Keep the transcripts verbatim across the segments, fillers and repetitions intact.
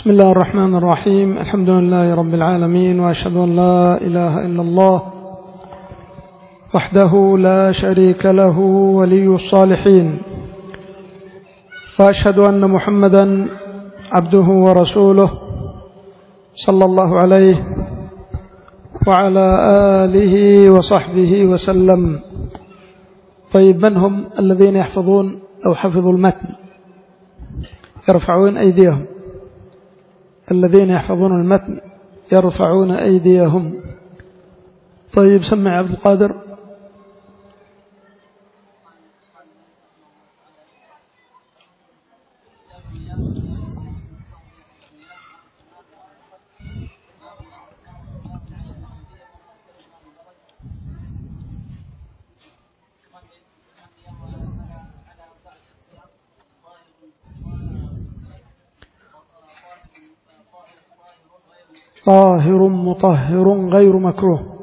بسم الله الرحمن الرحيم. الحمد لله رب العالمين، وأشهد أن لا إله إلا الله وحده لا شريك له ولي الصالحين، وأشهد أن محمدا عبده ورسوله صلى الله عليه وعلى آله وصحبه وسلم. طيب، من هم الذين يحفظون أو حفظوا المتن؟ يرفعون أيديهم. الذين يحفظون المتن يرفعون أيديهم. طيب، سمع عبد القادر. طاهر مطهر غير مكروه.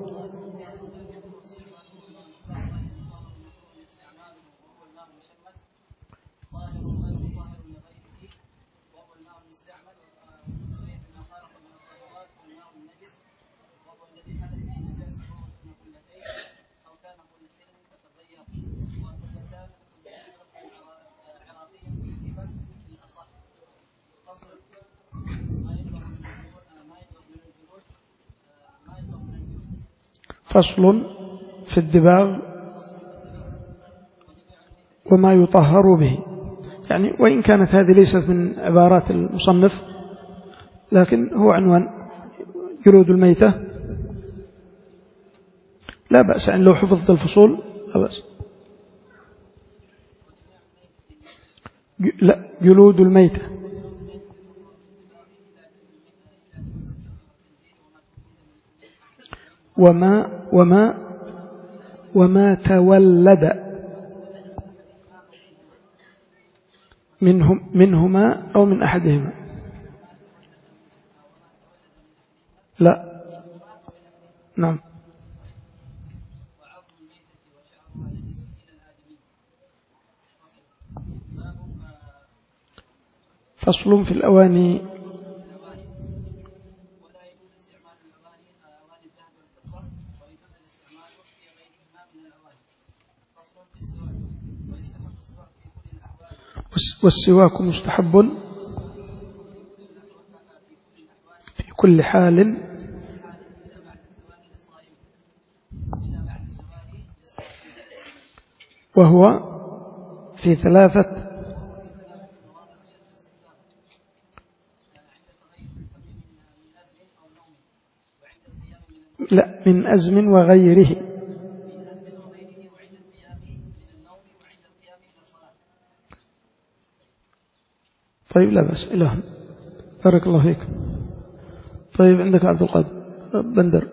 فصل في الدباغ وما يطهر به. يعني وإن كانت هذه ليست من عبارات المصنف، لكن هو عنوان جلود الميتة. لا بأس أن لو حفظت الفصول لا بأس. لا، جلود الميتة. وما وما وما تولد منهم منهما أو من أحدهما. لا، نعم. فصل في الأواني. والسواك مستحب في كل حال وهو في ثلاثة لا من أزم وغيره. طيب، لا بأس. إله بارك الله فيك. طيب، عندك عبد القادر بندر.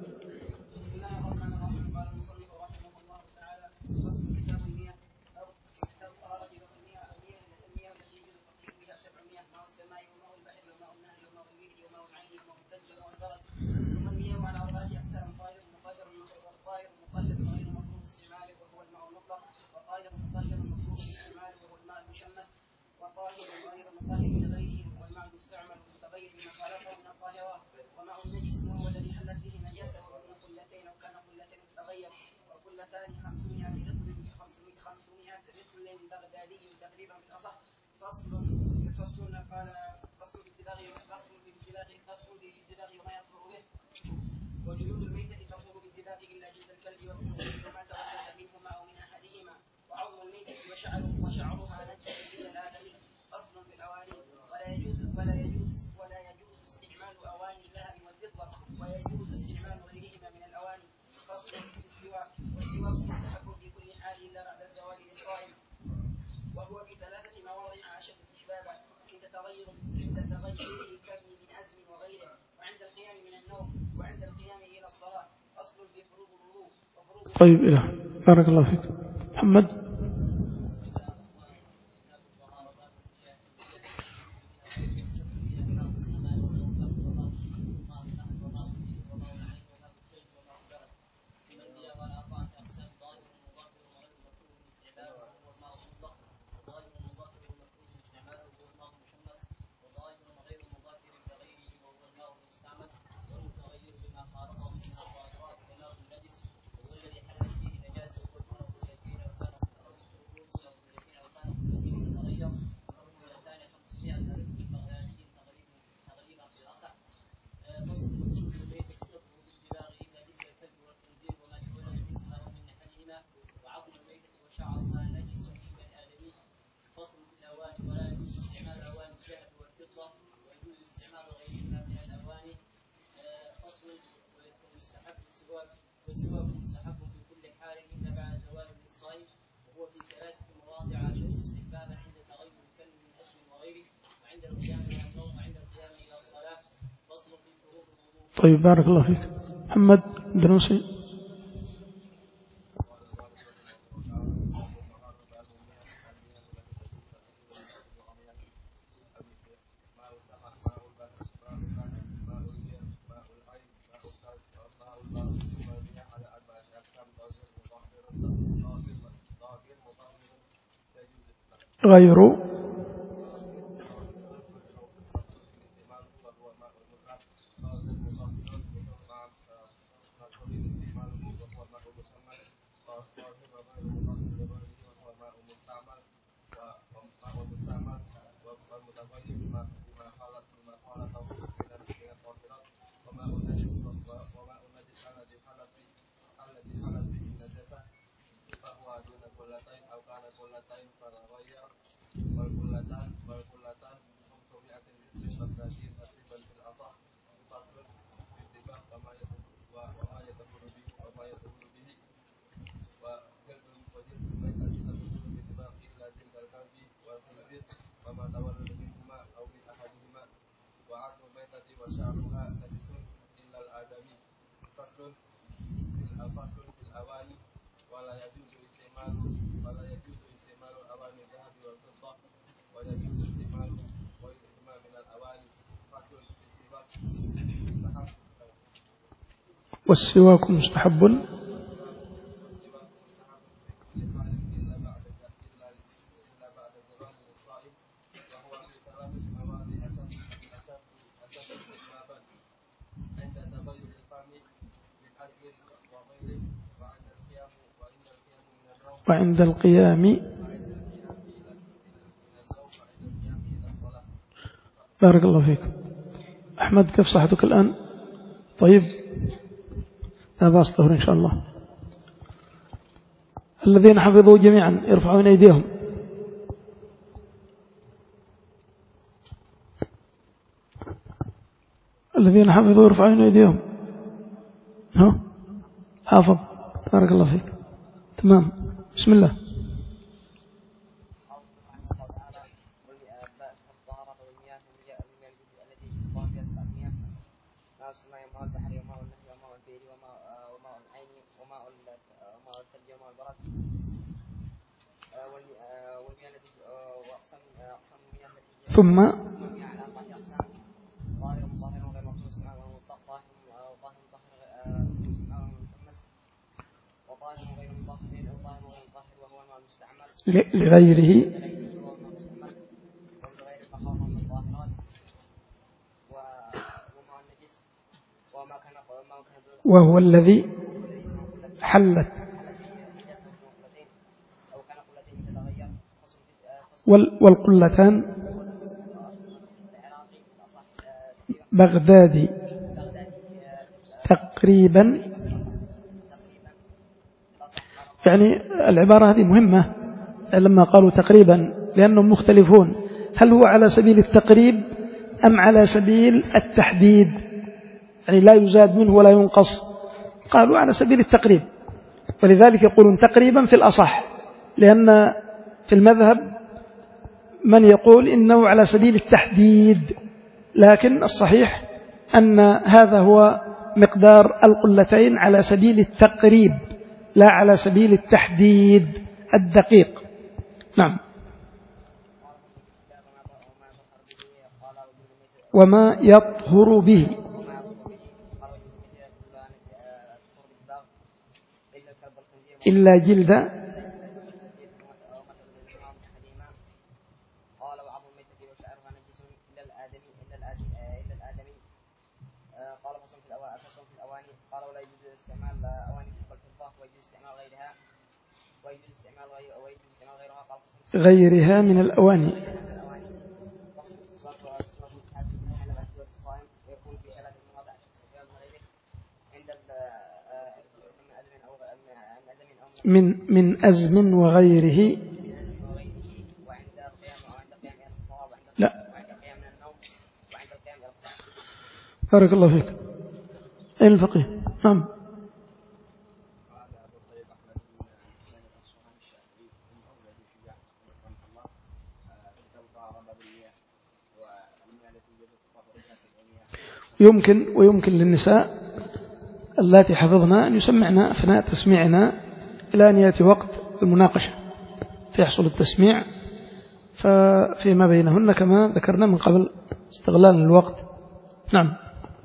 طيب، إله بارك الله فيك. محمد. والسواك مستحب في كل حال إلا بعد زوال الصائم، وهو في ثلاثة مواضع أشد استحبابا عند تغير الكلب من أكل وغيره، وعند القيام إلى النوم، وعند القيام إلى الصلاة. فصل في فروض الوضوء. طيب بارك الله فيك. محمد دروسي. غير والسواك مستحب وعند القيام. بارك الله فيك. أحمد كيف صحتك الآن؟ طيب لا بأس طهر إن شاء الله. الذين حفظوا جميعا يرفعون أيديهم. الذين حفظوا يرفعون أيديهم. ها حافظ. بارك الله فيك. تمام. بسم الله. ثم لغيره وهو الذي حلت والقلتان بغدادي تقريبا. يعني العبارة هذه مهمة لما قالوا تقريبا، لأنهم مختلفون، هل هو على سبيل التقريب أم على سبيل التحديد، يعني لا يزاد منه ولا ينقص. قالوا على سبيل التقريب، ولذلك يقولون تقريبا في الأصح، لأن في المذهب من يقول إنه على سبيل التحديد، لكن الصحيح أن هذا هو مقدار القلتين على سبيل التقريب لا على سبيل التحديد الدقيق. نعم. وما يطهر به إلا جلد غيرها من الأواني. من من أزم وغيره. لا. بارك الله فيك. أين الفقيه؟ نعم. يمكن ويمكن للنساء اللاتي حفظنا أن يسمعنا أثناء تسميعنا إلى أن يأتي وقت المناقشة فيحصل التسميع، ففيما بينهن كما ذكرنا من قبل استغلال الوقت. نعم.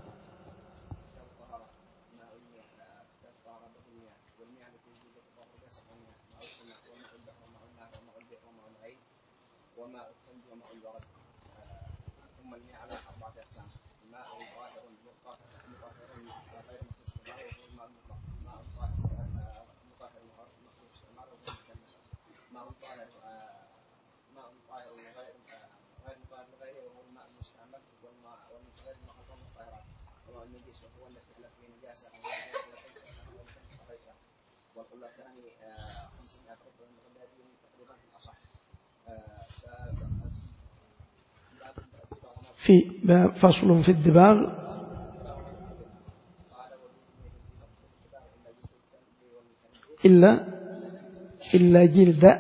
في فصل في الدباغ إلا إلا جلد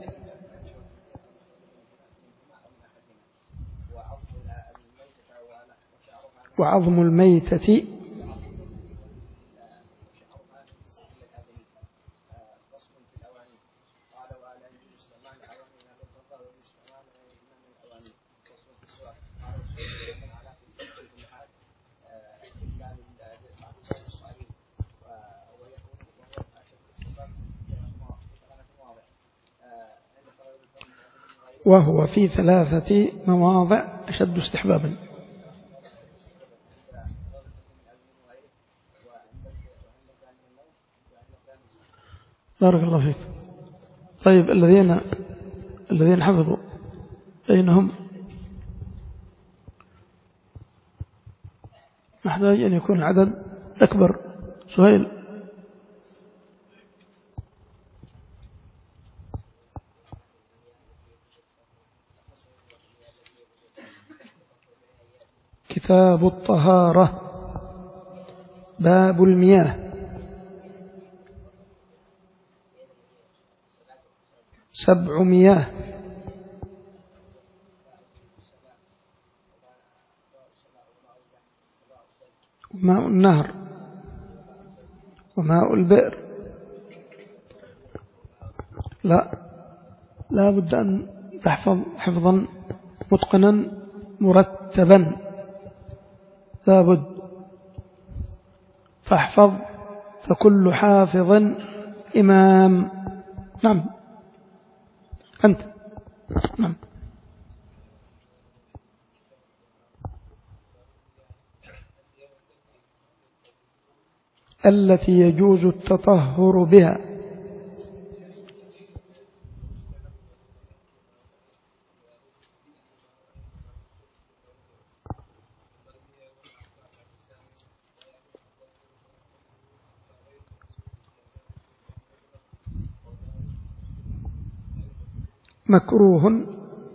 وعظم الميتة وهو في ثلاثة مواضع أشد استحبابا. بارك الله فيك. طيب الذين الذين حفظوا أين هم؟ محتاج أن يكون العدد أكبر. سهيل. كتاب الطهارة باب المياه. سبع مياه. ماء النهر وماء البئر. لا لا بد أن تحفظ حفظا متقنا مرتبا، لا بد. فاحفظ فكل حافظ إمام. نعم أنت. نعم. التي يجوز التطهر بها. مكروه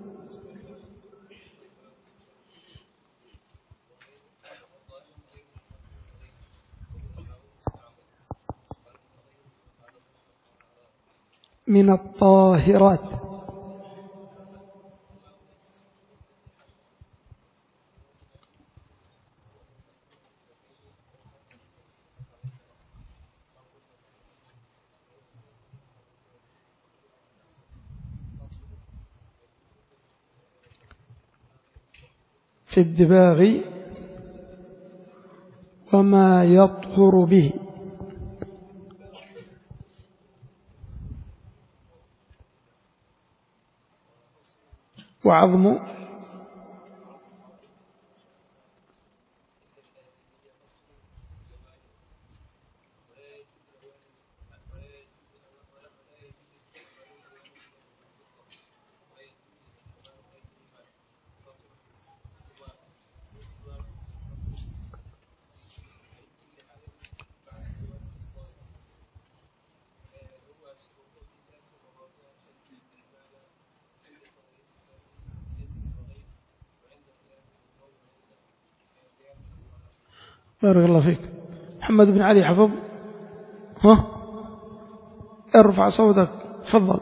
من الطاهرات. في الدباغ وما يطهر به. وعظم بارك الله فيك. محمد بن علي حفظ. ها ارفع صوتك تفضل.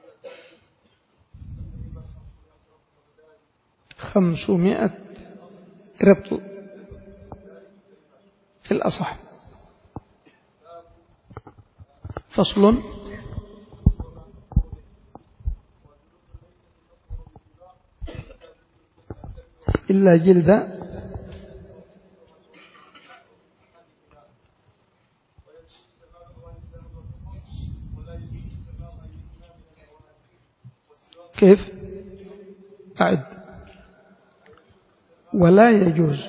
خمسمائة رطل في الأصح. فصل: إلا جلد كيف؟ أعد. ولا يجوز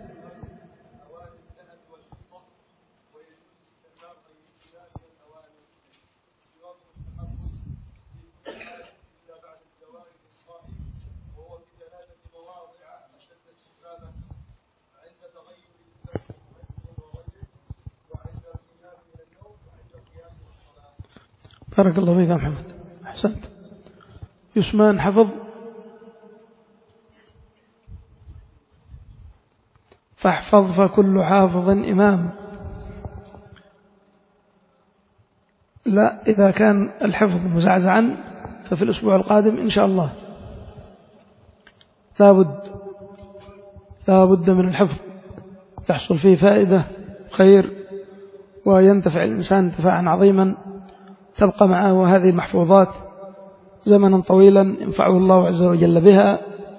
بارك الله فيك يا محمد، أحسنت. يسمان حفظ. فاحفظ فكل حافظ إمام. لا، إذا كان الحفظ مزعزعا ففي الأسبوع القادم إن شاء الله لا بد لا بد من الحفظ، يحصل فيه فائدة خير وينتفع الإنسان انتفاعا عظيما، تبقى معه هذه المحفوظات زمنا طويلا ينفعه الله عز وجل بها،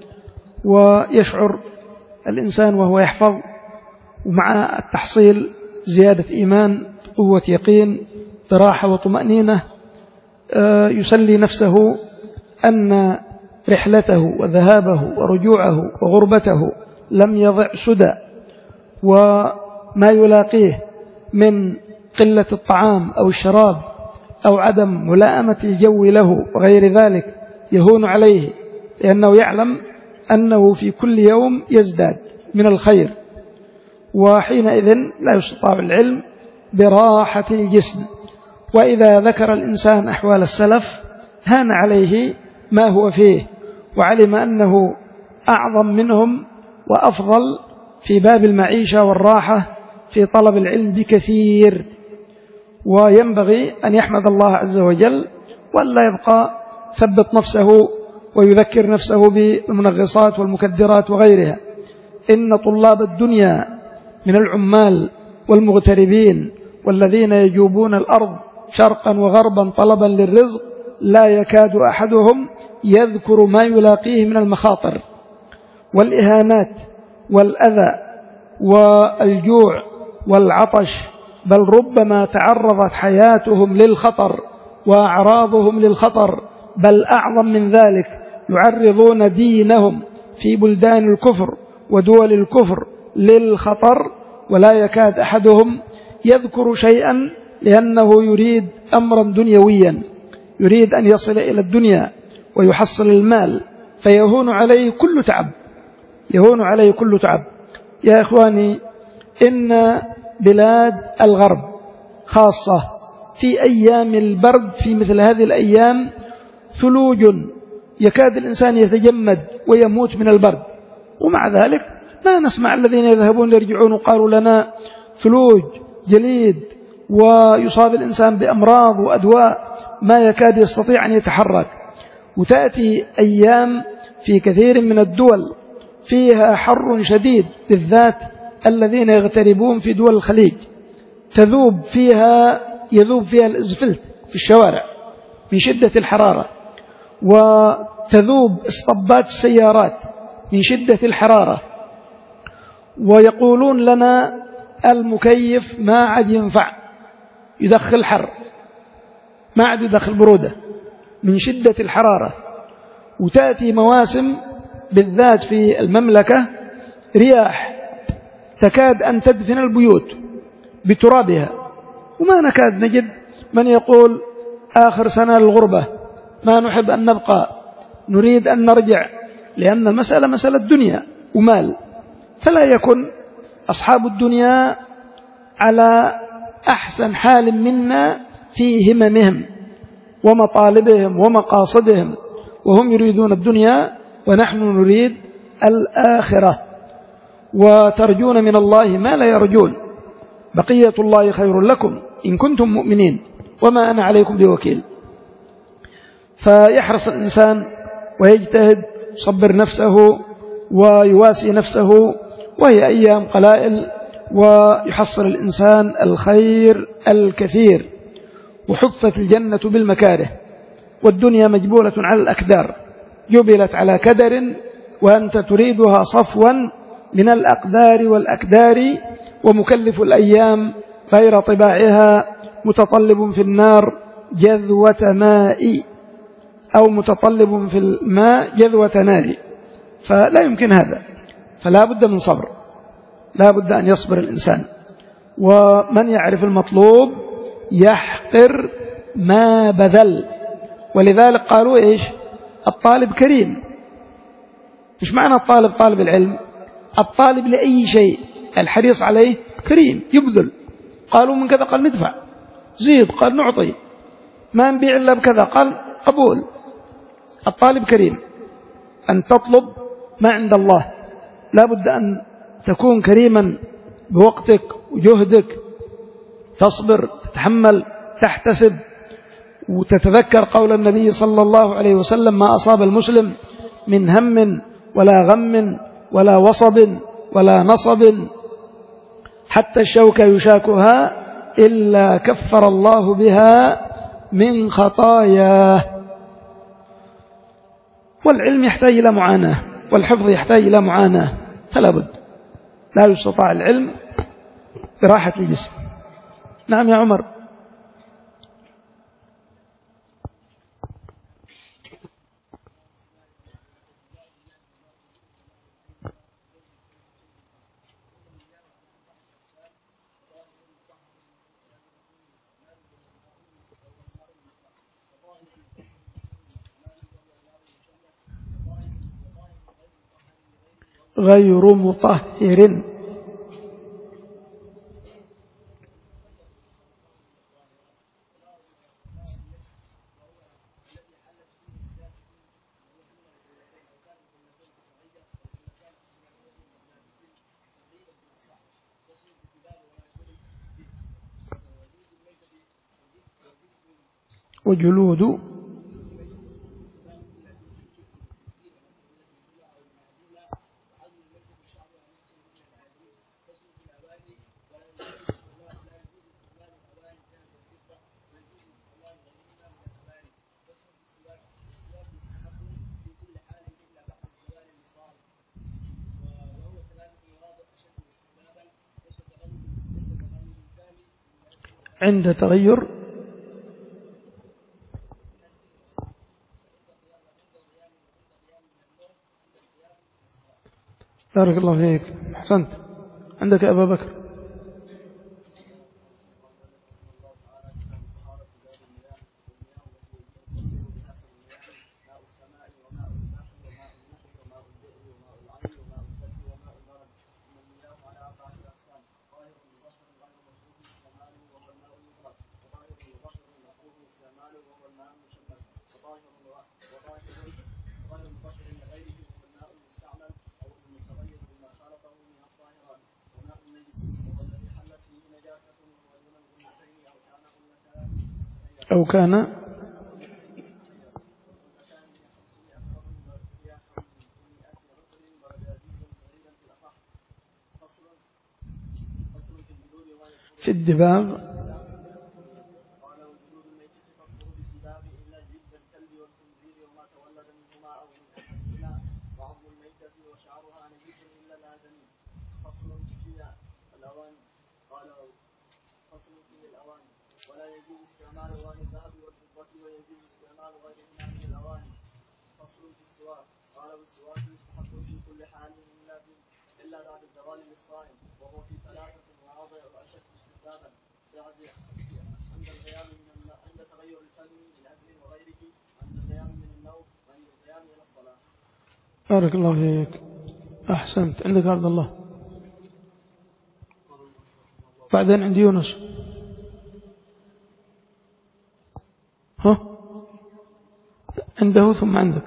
ويشعر الإنسان وهو يحفظ ومع التحصيل زيادة إيمان، قوة يقين، براحة وطمأنينة، يسلي نفسه أن رحلته وذهابه ورجوعه وغربته لم يضع سدى، وما يلاقيه من قلة الطعام أو الشراب أو عدم ملائمة الجو له وغير ذلك يهون عليه، لأنه يعلم أنه في كل يوم يزداد من الخير، وحينئذ لا يستطاع العلم براحة الجسم. وإذا ذكر الإنسان أحوال السلف هان عليه ما هو فيه، وعلم أنه أعظم منهم وأفضل في باب المعيشة والراحة في طلب العلم بكثير، وينبغي أن يحمد الله عز وجل ولا يبقى ثبت نفسه ويذكر نفسه بالمنغصات والمكدرات وغيرها. إن طلاب الدنيا من العمال والمغتربين والذين يجوبون الأرض شرقا وغربا طلبا للرزق لا يكاد أحدهم يذكر ما يلاقيه من المخاطر والإهانات والأذى والجوع والعطش، بل ربما تعرضت حياتهم للخطر وأعراضهم للخطر، بل أعظم من ذلك يعرضون دينهم في بلدان الكفر ودول الكفر للخطر، ولا يكاد أحدهم يذكر شيئا لأنه يريد أمرا دنيويا، يريد أن يصل إلى الدنيا ويحصل المال، فيهون عليه كل تعب، يهون عليه كل تعب. يا إخواني، إن بلاد الغرب خاصة في أيام البرد في مثل هذه الأيام ثلوج يكاد الإنسان يتجمد ويموت من البرد، ومع ذلك ما نسمع الذين يذهبون يرجعون وقالوا لنا ثلوج جليد ويصاب الإنسان بأمراض وأدواء ما يكاد يستطيع أن يتحرك. وتأتي أيام في كثير من الدول فيها حر شديد، بالذات الذين يغتربون في دول الخليج، تذوب فيها يذوب فيها الإزفلت في الشوارع من شدة الحرارة، وتذوب اسطبات السيارات من شدة الحرارة، ويقولون لنا المكيف ما عاد ينفع يدخل حر، ما عاد يدخل برودة من شدة الحرارة. وتأتي مواسم بالذات في المملكة رياح تكاد أن تدفن البيوت بترابها، وما نكاد نجد من يقول آخر سنة للغربة ما نحب أن نبقى، نريد أن نرجع، لأن المسألة مسألة دنيا ومال. فلا يكن أصحاب الدنيا على أحسن حال منا في هممهم ومطالبهم ومقاصدهم، وهم يريدون الدنيا ونحن نريد الآخرة، وترجون من الله ما لا يرجون. بقية الله خير لكم إن كنتم مؤمنين وما أنا عليكم بوكيل. فيحرص الإنسان ويجتهد، يصبر نفسه ويواسي نفسه، وهي أيام قلائل، ويحصل الإنسان الخير الكثير. وحفت الجنة بالمكاره، والدنيا مجبولة على الأكدار، جبلت على كدر وأنت تريدها صفوا من الأقدار والأكدار، ومكلف الأيام غير طباعها متطلب في النار جذوة ماء، أو متطلب في الماء جذوة نار، فلا يمكن هذا، فلا بد من صبر، لا بد أن يصبر الإنسان. ومن يعرف المطلوب يحقر ما بذل، ولذلك قالوا إيش؟ الطالب كريم. مش معنى الطالب طالب العلم، الطالب لأي شيء الحريص عليه كريم يبذل. قالوا من كذا، قال ندفع، زيد، قال نعطي، ما نبيع إلا بكذا، قال قبول. الطالب كريم، أن تطلب ما عند الله، لا بد أن تكون كريما بوقتك وجهدك، تصبر، تتحمل، تحتسب، وتتذكر قول النبي صلى الله عليه وسلم: ما أصاب المسلم من هم ولا غم ولا وصب ولا نصب حتى الشوكة يشاكها إلا كفر الله بها من خطاياه. والعلم يحتاج إلى معاناة، والحفظ يحتاج إلى معاناة، فلا بد، لا يستطاع العلم براحة الجسم. نعم يا عمر. غير مطهر. وجلود عند تغير. بارك الله فيك، أحسنت. عندك يا أبا بكر. أو كان في الدباغ. بارك الله فيك، أحسنت. عندك عبد الله، بعدين عندي يونس. ها عنده ثم عندك.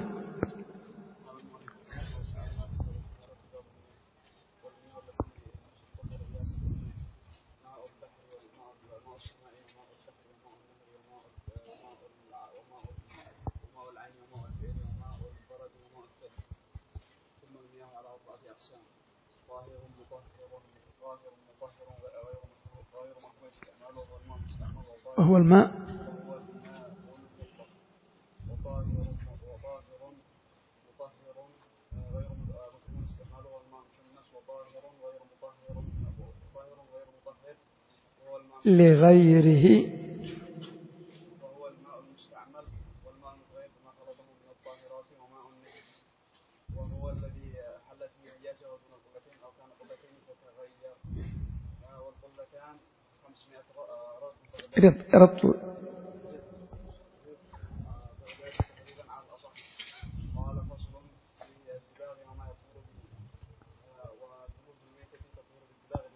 وهو الماء لغيره وهو الماء المستعمل والماء المتغير بما خلطه من الطاهرات وماء النجس وهو الذي حلت فيه نجاسه دون القلتين او كان قلتين فتغير والقلتان خمسمائة رطل رطل تقريبا على الاصح. قال فصل في الدباغ وما يطهر به وذنوب الميتة تطهر بالدباغ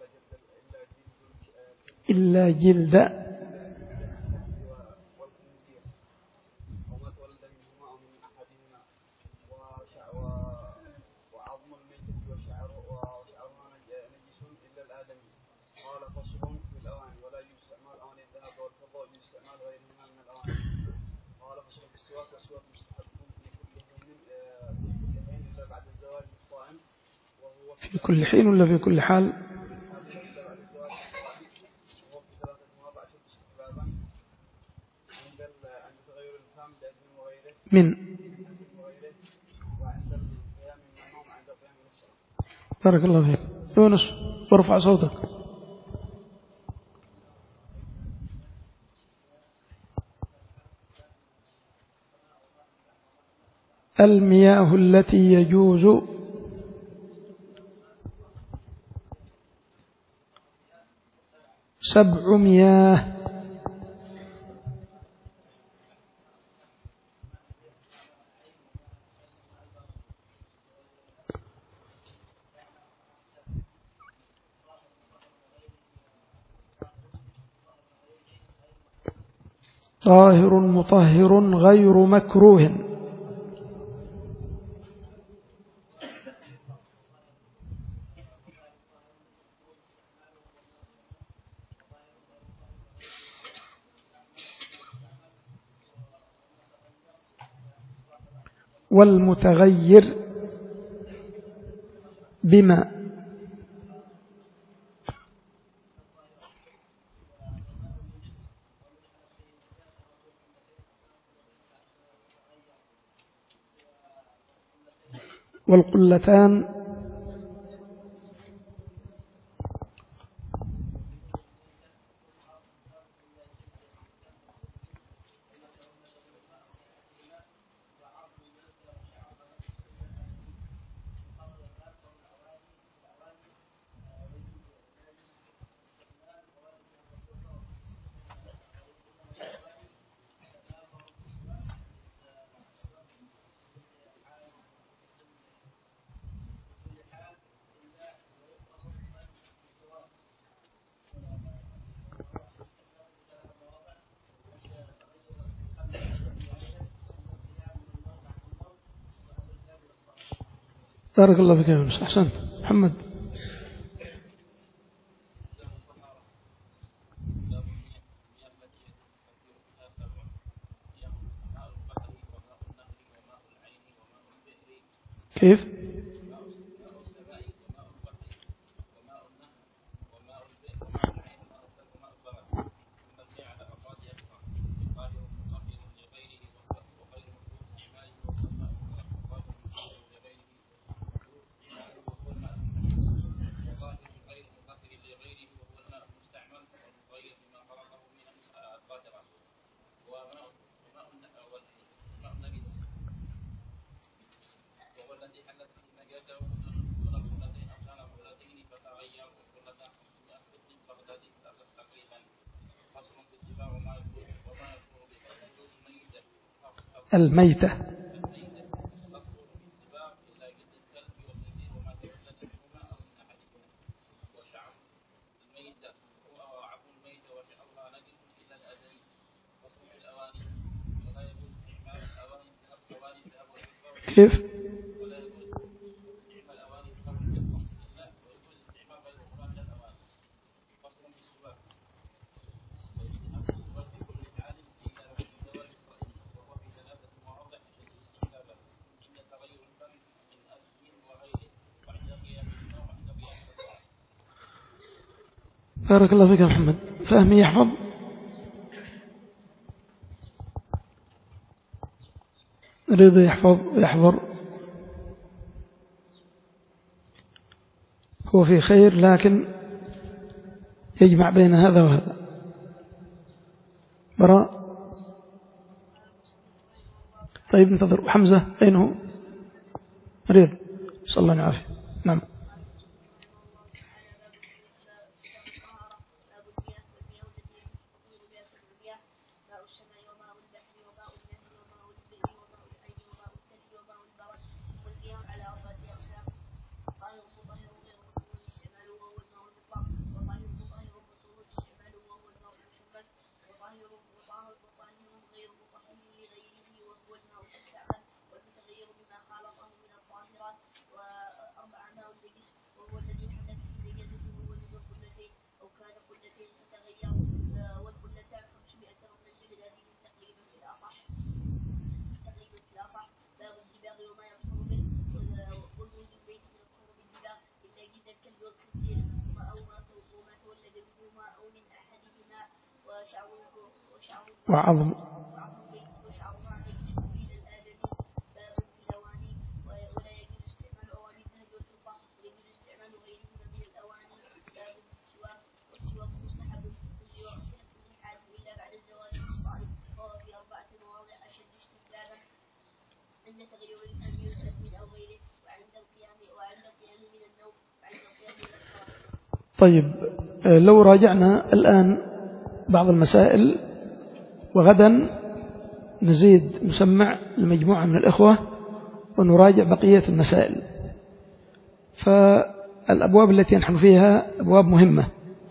إلا جلد والخنزير وما تولد منهما أو من أحدهما وعظم الميتة وشعرها نجس إلا الآدمي. قال فصل في الأواني ولا يستعمل أواني الذهب والفضة ويستعمل غيرهما من الأواني. قال فصل في السواك والسواك مستحب في كل حين في كل حين إلا بعد الزواج الصائم وهو في كل حين ولا في كل حال؟ من بارك الله فيك يونس وارفع صوتك. المياه التي يجوز سبع مياه طاهر مطهر غير مكروه والمتغير بما والقلتان بارك الله فيك يا يونس أحسنت. محمد كيف الميتة كيف بارك الله فيك يا محمد. فهمي يحفظ. رضا يحفظ يحضر. هو في خير لكن يجمع بين هذا وهذا. براء. طيب انتظر. حمزة أين هو؟ رضا صلى الله عليه وسلم. نعم. وعظم. طيب لو راجعنا الآن بعض المسائل وغدا نزيد نسمع المجموعة من الإخوة ونراجع بقية المسائل. فالأبواب التي نحن فيها أبواب مهمة،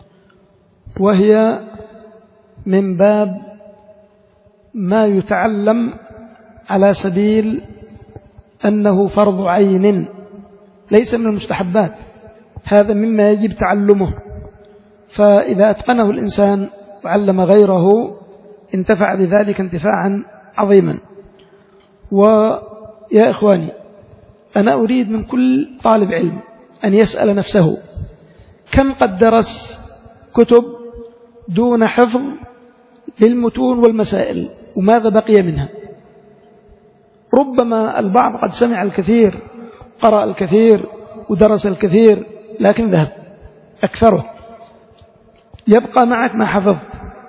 وهي من باب ما يتعلم على سبيل أنه فرض عين ليس من المستحبات، هذا مما يجب تعلمه. فإذا أتقنه الإنسان وعلم غيره انتفع بذلك انتفاعا عظيما. ويا إخواني، أنا أريد من كل طالب علم أن يسأل نفسه كم قد درس كتب دون حفظ للمتون والمسائل، وماذا بقي منها؟ ربما البعض قد سمع الكثير، قرأ الكثير ودرس الكثير، لكن ذهب أكثره. يبقى معك ما حفظت،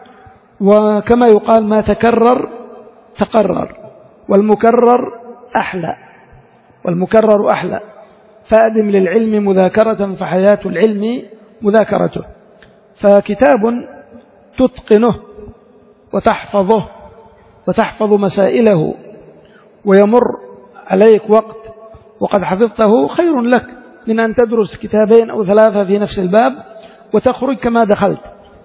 وكما يقال ما تكرر تقرر، والمكرر أحلى والمكرر أحلى. فأدم للعلم مذاكرة فحياة العلم مذاكرته. فكتاب تتقنه وتحفظه وتحفظ مسائله ويمر عليك وقت وقد حفظته خير لك من أن تدرس كتابين أو ثلاثة في نفس الباب وتخرج كما دخلت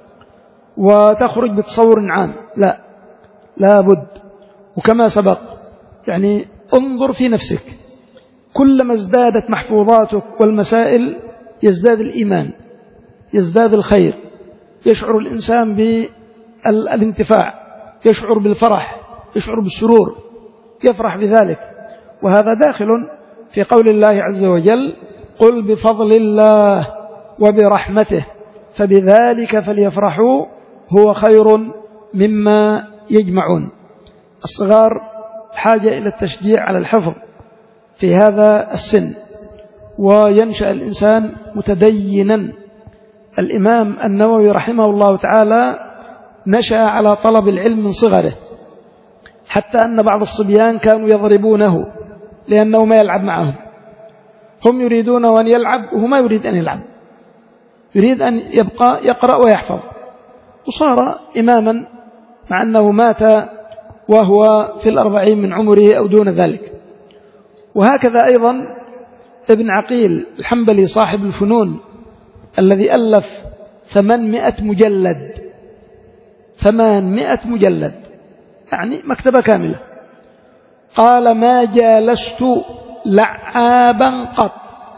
وتخرج بتصور عام. لا، لا بد. وكما سبق يعني انظر في نفسك، كلما ازدادت محفوظاتك والمسائل يزداد الإيمان، يزداد الخير، يشعر الإنسان بالانتفاع، يشعر بالفرح، يشعر بالسرور، يفرح بذلك. وهذا داخل في قول الله عز وجل: قل بفضل الله وبرحمته فبذلك فليفرحوا هو خير مما يجمعون. الصغار حاجة إلى التشجيع على الحفظ في هذا السن، وينشأ الإنسان متدينا. الإمام النووي رحمه الله تعالى نشأ على طلب العلم من صغره، حتى أن بعض الصبيان كانوا يضربونه لأنه ما يلعب معهم. هم يريدون أن يلعب وهو ما يريد أن يلعب، يريد أن يبقى يقرأ ويحفظ. وصار إماما مع أنه مات وهو في الأربعين من عمره أو دون ذلك. وهكذا أيضا ابن عقيل الحنبلي صاحب الفنون الذي ألف ثمانمائة مجلد، ثمانمائة مجلد يعني مكتبة كاملة، قال: ما جالست لعابا قط،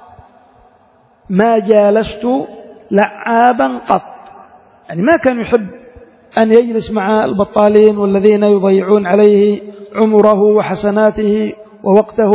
ما جالست لعابا قط، يعني ما كان يحب أن يجلس مع البطالين والذين يضيعون عليه عمره وحسناته ووقته،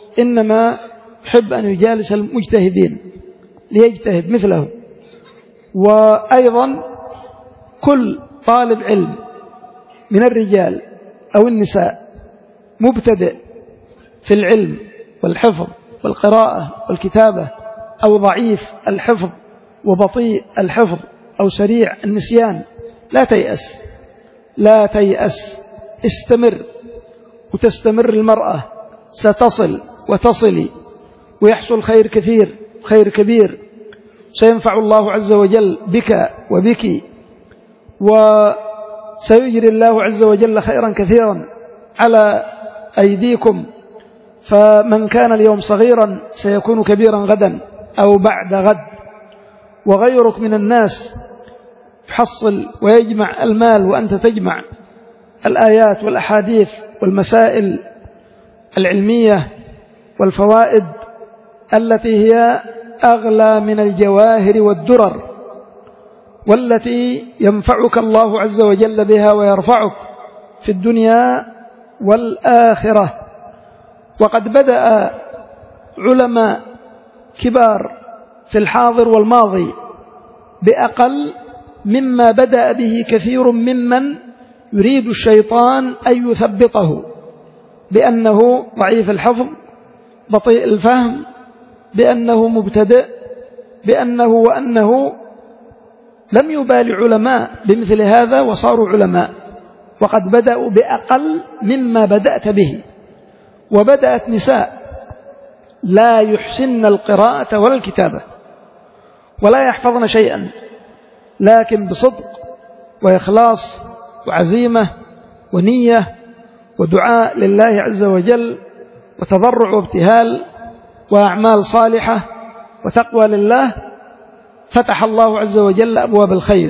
إنما يحب أن يجالس المجتهدين ليجتهد مثلهم. وأيضا كل طالب علم من الرجال أو النساء مبتدئ في العلم والحفظ والقراءة والكتابة، أو ضعيف الحفظ وبطيء الحفظ أو سريع النسيان، لا تيأس لا تيأس استمر، وتستمر المرأة، ستصل وتصلي ويحصل خير كثير خير كبير، سينفع الله عز وجل بك وبك، وسيجري الله عز وجل خيرا كثيرا على أيديكم. فمن كان اليوم صغيرا سيكون كبيرا غدا أو بعد غد، وغيرك من الناس يحصل ويجمع المال وأنت تجمع الآيات والأحاديث والمسائل العلمية والفوائد التي هي أغلى من الجواهر والدرر، والتي ينفعك الله عز وجل بها ويرفعك في الدنيا والآخرة. وقد بدأ علماء كبار في الحاضر والماضي بأقل مما بدأ به كثير ممن يريد الشيطان أن يثبطه، بأنه ضعيف الحفظ، بطيء الفهم، بأنه مبتدئ، بأنه وأنه لم يبالي علماء بمثل هذا وصاروا علماء، وقد بدأوا بأقل مما بدأت به. وبدأت نساء لا يحسن القراءة ولا الكتابة ولا يحفظن شيئا، لكن بصدق وإخلاص وعزيمة ونية ودعاء لله عز وجل وتضرع وابتهال وأعمال صالحة وتقوى لله، فتح الله عز وجل أبواب الخير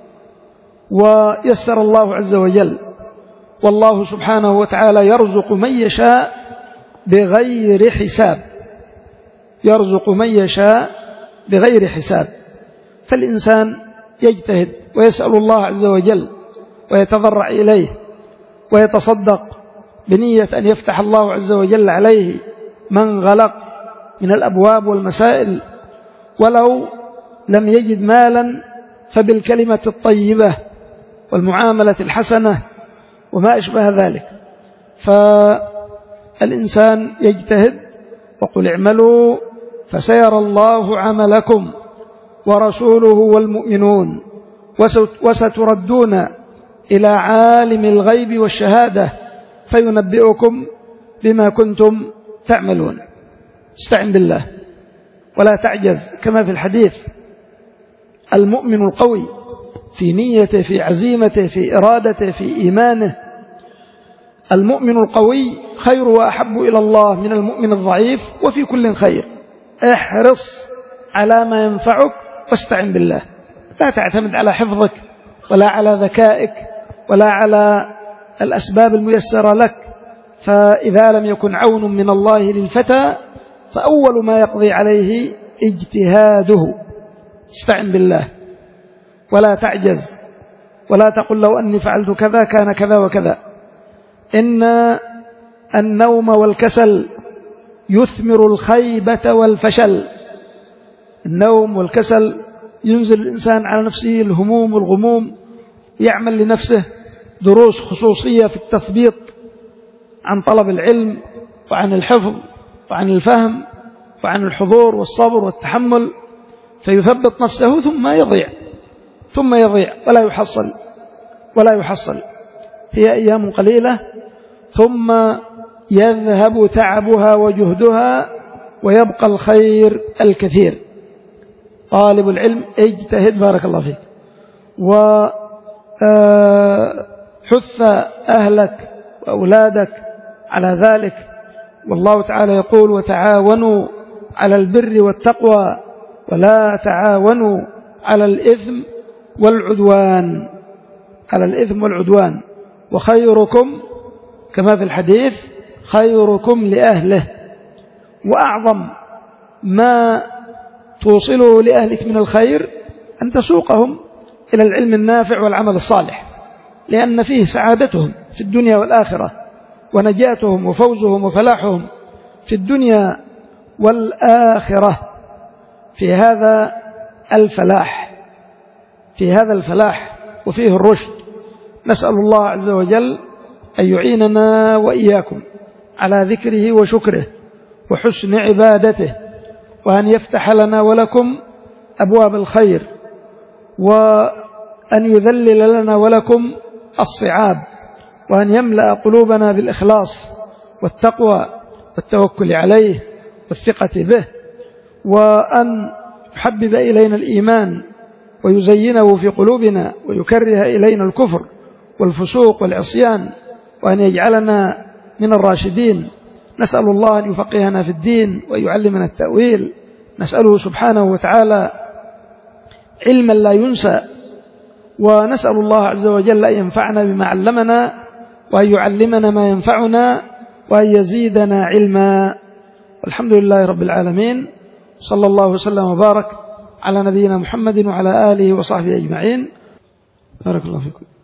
ويسر الله عز وجل. والله سبحانه وتعالى يرزق من يشاء بغير حساب، يرزق من يشاء بغير حساب. فالإنسان يجتهد ويسأل الله عز وجل ويتضرع إليه ويتصدق بنية أن يفتح الله عز وجل عليه من غلق من الأبواب والمسائل، ولو لم يجد مالا فبالكلمة الطيبة والمعاملة الحسنة وما أشبه ذلك. فالإنسان يجتهد، وقل اعملوا فسيرى الله عملكم ورسوله والمؤمنون وستردون إلى عالم الغيب والشهادة فينبئكم بما كنتم تعملون. استعن بالله ولا تعجز، كما في الحديث: المؤمن القوي في نيته، في عزيمته، في إرادته، في إيمانه. المؤمن القوي خير وأحب إلى الله من المؤمن الضعيف، وفي كل خير. احرص على ما ينفعك واستعن بالله، لا تعتمد على حفظك ولا على ذكائك ولا على الأسباب الميسرة لك، فإذا لم يكن عون من الله للفتى فأول ما يقضي عليه اجتهاده. استعن بالله ولا تعجز، ولا تقل لو أني فعلت كذا كان كذا وكذا. إن النوم والكسل يثمر الخيبة والفشل. النوم والكسل ينزل الإنسان على نفسه الهموم والغموم، يعمل لنفسه دروس خصوصية في التثبيط عن طلب العلم وعن الحفظ وعن الفهم وعن الحضور والصبر والتحمل، فيثبط نفسه ثم يضيع ثم يضيع ولا يحصل ولا يحصل. هي أيام قليلة ثم يذهب تعبها وجهدها ويبقى الخير الكثير. طالب العلم اجتهد، بارك الله فيك، وحث أهلك وأولادك على ذلك. والله تعالى يقول: وتعاونوا على البر والتقوى ولا تعاونوا على الإثم والعدوان، على الإثم والعدوان. وخيركم كما في الحديث خيركم لأهله. وأعظم ما توصله لأهلك من الخير أن تسوقهم إلى العلم النافع والعمل الصالح، لأن فيه سعادتهم في الدنيا والآخرة، ونجاتهم وفوزهم وفلاحهم في الدنيا والآخرة. في هذا الفلاح في هذا الفلاح وفيه الرشد. نسأل الله عز وجل أن يعيننا وإياكم على ذكره وشكره وحسن عبادته، وأن يفتح لنا ولكم أبواب الخير، وأن يذلل لنا ولكم الصعاب، وأن يملأ قلوبنا بالإخلاص والتقوى والتوكل عليه والثقة به، وأن يحبب إلينا الإيمان ويزينه في قلوبنا ويكره إلينا الكفر والفسوق والعصيان، وأن يجعلنا من الراشدين. نسأل الله أن يفقهنا في الدين ويعلمنا التأويل. نسأله سبحانه وتعالى علما لا ينسى، ونسأل الله عز وجل أن ينفعنا بما علمنا، وأن يعلمنا ما ينفعنا، وأن يزيدنا علما. والحمد لله رب العالمين، صلى الله وسلم وبارك على نبينا محمد وعلى آله وصحبه أجمعين. بارك الله فيكم.